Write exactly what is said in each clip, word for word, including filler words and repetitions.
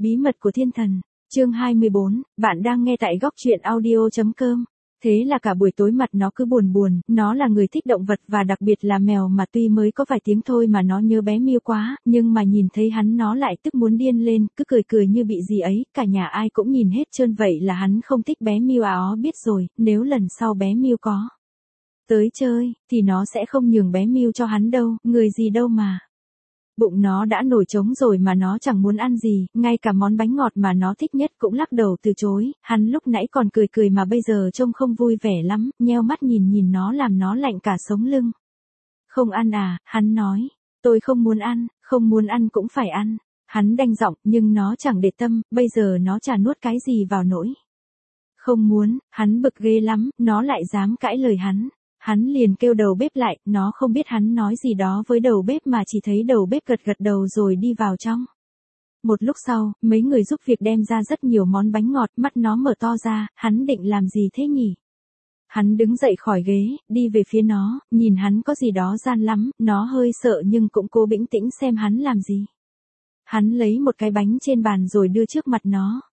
Bí mật của thiên thần, chương hai mươi bốn, bạn đang nghe tại góc truyện audio chấm com. Thế là cả buổi tối mặt nó cứ buồn buồn, nó là người thích động vật và đặc biệt là mèo mà tuy mới có vài tiếng thôi mà nó nhớ bé Miu quá, nhưng mà nhìn thấy hắn nó lại tức muốn điên lên, cứ cười cười như bị gì ấy, cả nhà ai cũng nhìn hết trơn vậy là hắn không thích bé Miu à ó biết rồi, nếu lần sau bé Miu có tới chơi, thì nó sẽ không nhường bé Miu cho hắn đâu, người gì đâu mà. Bụng nó đã nổi trống rồi mà nó chẳng muốn ăn gì, ngay cả món bánh ngọt mà nó thích nhất cũng lắc đầu từ chối, hắn lúc nãy còn cười cười mà bây giờ trông không vui vẻ lắm, nheo mắt nhìn nhìn nó làm nó lạnh cả sống lưng. Không ăn à, hắn nói, tôi không muốn ăn, không muốn ăn cũng phải ăn, hắn đanh giọng nhưng nó chẳng để tâm, bây giờ nó chả nuốt cái gì vào nỗi. Không muốn, hắn bực ghê lắm, nó lại dám cãi lời hắn. Hắn liền kêu đầu bếp lại, nó không biết hắn nói gì đó với đầu bếp mà chỉ thấy đầu bếp gật gật đầu rồi đi vào trong. Một lúc sau, mấy người giúp việc đem ra rất nhiều món bánh ngọt, mắt nó mở to ra, hắn định làm gì thế nhỉ? Hắn đứng dậy khỏi ghế, đi về phía nó, nhìn hắn có gì đó gian lắm, nó hơi sợ nhưng cũng cố bình tĩnh xem hắn làm gì. Hắn lấy một cái bánh trên bàn rồi đưa trước mặt nó.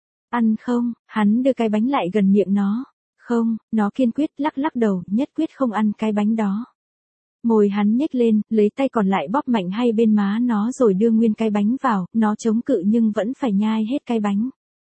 Ăn không? Hắn đưa cái bánh lại gần miệng nó. Không, nó kiên quyết lắc lắc đầu, nhất quyết không ăn cái bánh đó. Môi hắn nhếch lên, lấy tay còn lại bóp mạnh hai bên má nó rồi đưa nguyên cái bánh vào, nó chống cự nhưng vẫn phải nhai hết cái bánh.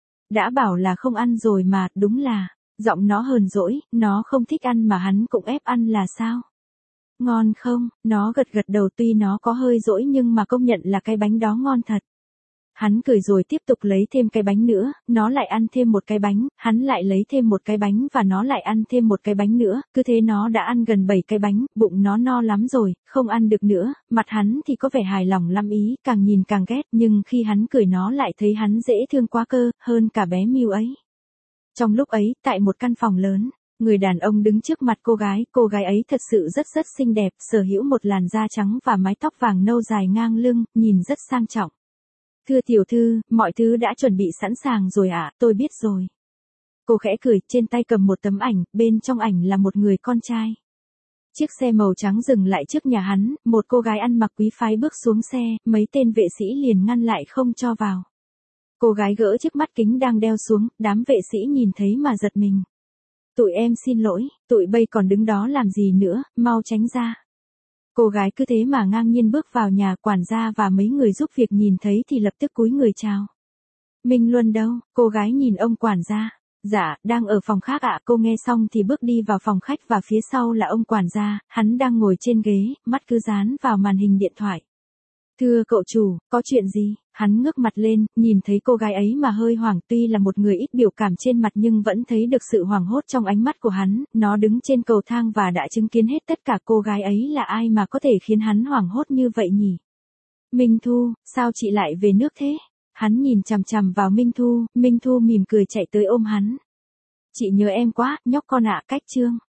Đã bảo là không ăn rồi mà, đúng là, giọng nó hờn dỗi, nó không thích ăn mà hắn cũng ép ăn là sao? Ngon không? Nó gật gật đầu tuy nó có hơi dỗi nhưng mà công nhận là cái bánh đó ngon thật. Hắn cười rồi tiếp tục lấy thêm cái bánh nữa, nó lại ăn thêm một cái bánh, hắn lại lấy thêm một cái bánh và nó lại ăn thêm một cái bánh nữa, cứ thế nó đã ăn gần bảy cái bánh, bụng nó no lắm rồi, không ăn được nữa, mặt hắn thì có vẻ hài lòng lắm ý, càng nhìn càng ghét, nhưng khi hắn cười nó lại thấy hắn dễ thương quá cơ, hơn cả bé Miu ấy. Trong lúc ấy, tại một căn phòng lớn, người đàn ông đứng trước mặt cô gái, cô gái ấy thật sự rất rất xinh đẹp, sở hữu một làn da trắng và mái tóc vàng nâu dài ngang lưng, nhìn rất sang trọng. Thưa tiểu thư, mọi thứ đã chuẩn bị sẵn sàng rồi ạ, à, tôi biết rồi. Cô khẽ cười, trên tay cầm một tấm ảnh, bên trong ảnh là một người con trai. Chiếc xe màu trắng dừng lại trước nhà hắn, một cô gái ăn mặc quý phái bước xuống xe, mấy tên vệ sĩ liền ngăn lại không cho vào. Cô gái gỡ chiếc mắt kính đang đeo xuống, đám vệ sĩ nhìn thấy mà giật mình. Tụi em xin lỗi, tụi bây còn đứng đó làm gì nữa, mau tránh ra. Cô gái cứ thế mà ngang nhiên bước vào nhà, quản gia và mấy người giúp việc nhìn thấy thì lập tức cúi người chào. Minh Luân đâu? Cô gái nhìn ông quản gia. Dạ, đang ở phòng khác ạ. Cô nghe xong thì bước đi vào phòng khách và phía sau là ông quản gia, hắn đang ngồi trên ghế, mắt cứ dán vào màn hình điện thoại. Thưa cậu chủ, có chuyện gì? Hắn ngước mặt lên, nhìn thấy cô gái ấy mà hơi hoảng, tuy là một người ít biểu cảm trên mặt nhưng vẫn thấy được sự hoảng hốt trong ánh mắt của hắn, nó đứng trên cầu thang và đã chứng kiến hết tất cả. Cô gái ấy là ai mà có thể khiến hắn hoảng hốt như vậy nhỉ? Minh Thu, sao chị lại về nước thế? Hắn nhìn chằm chằm vào Minh Thu, Minh Thu mỉm cười chạy tới ôm hắn. Chị nhớ em quá, nhóc con ạ. Cách chương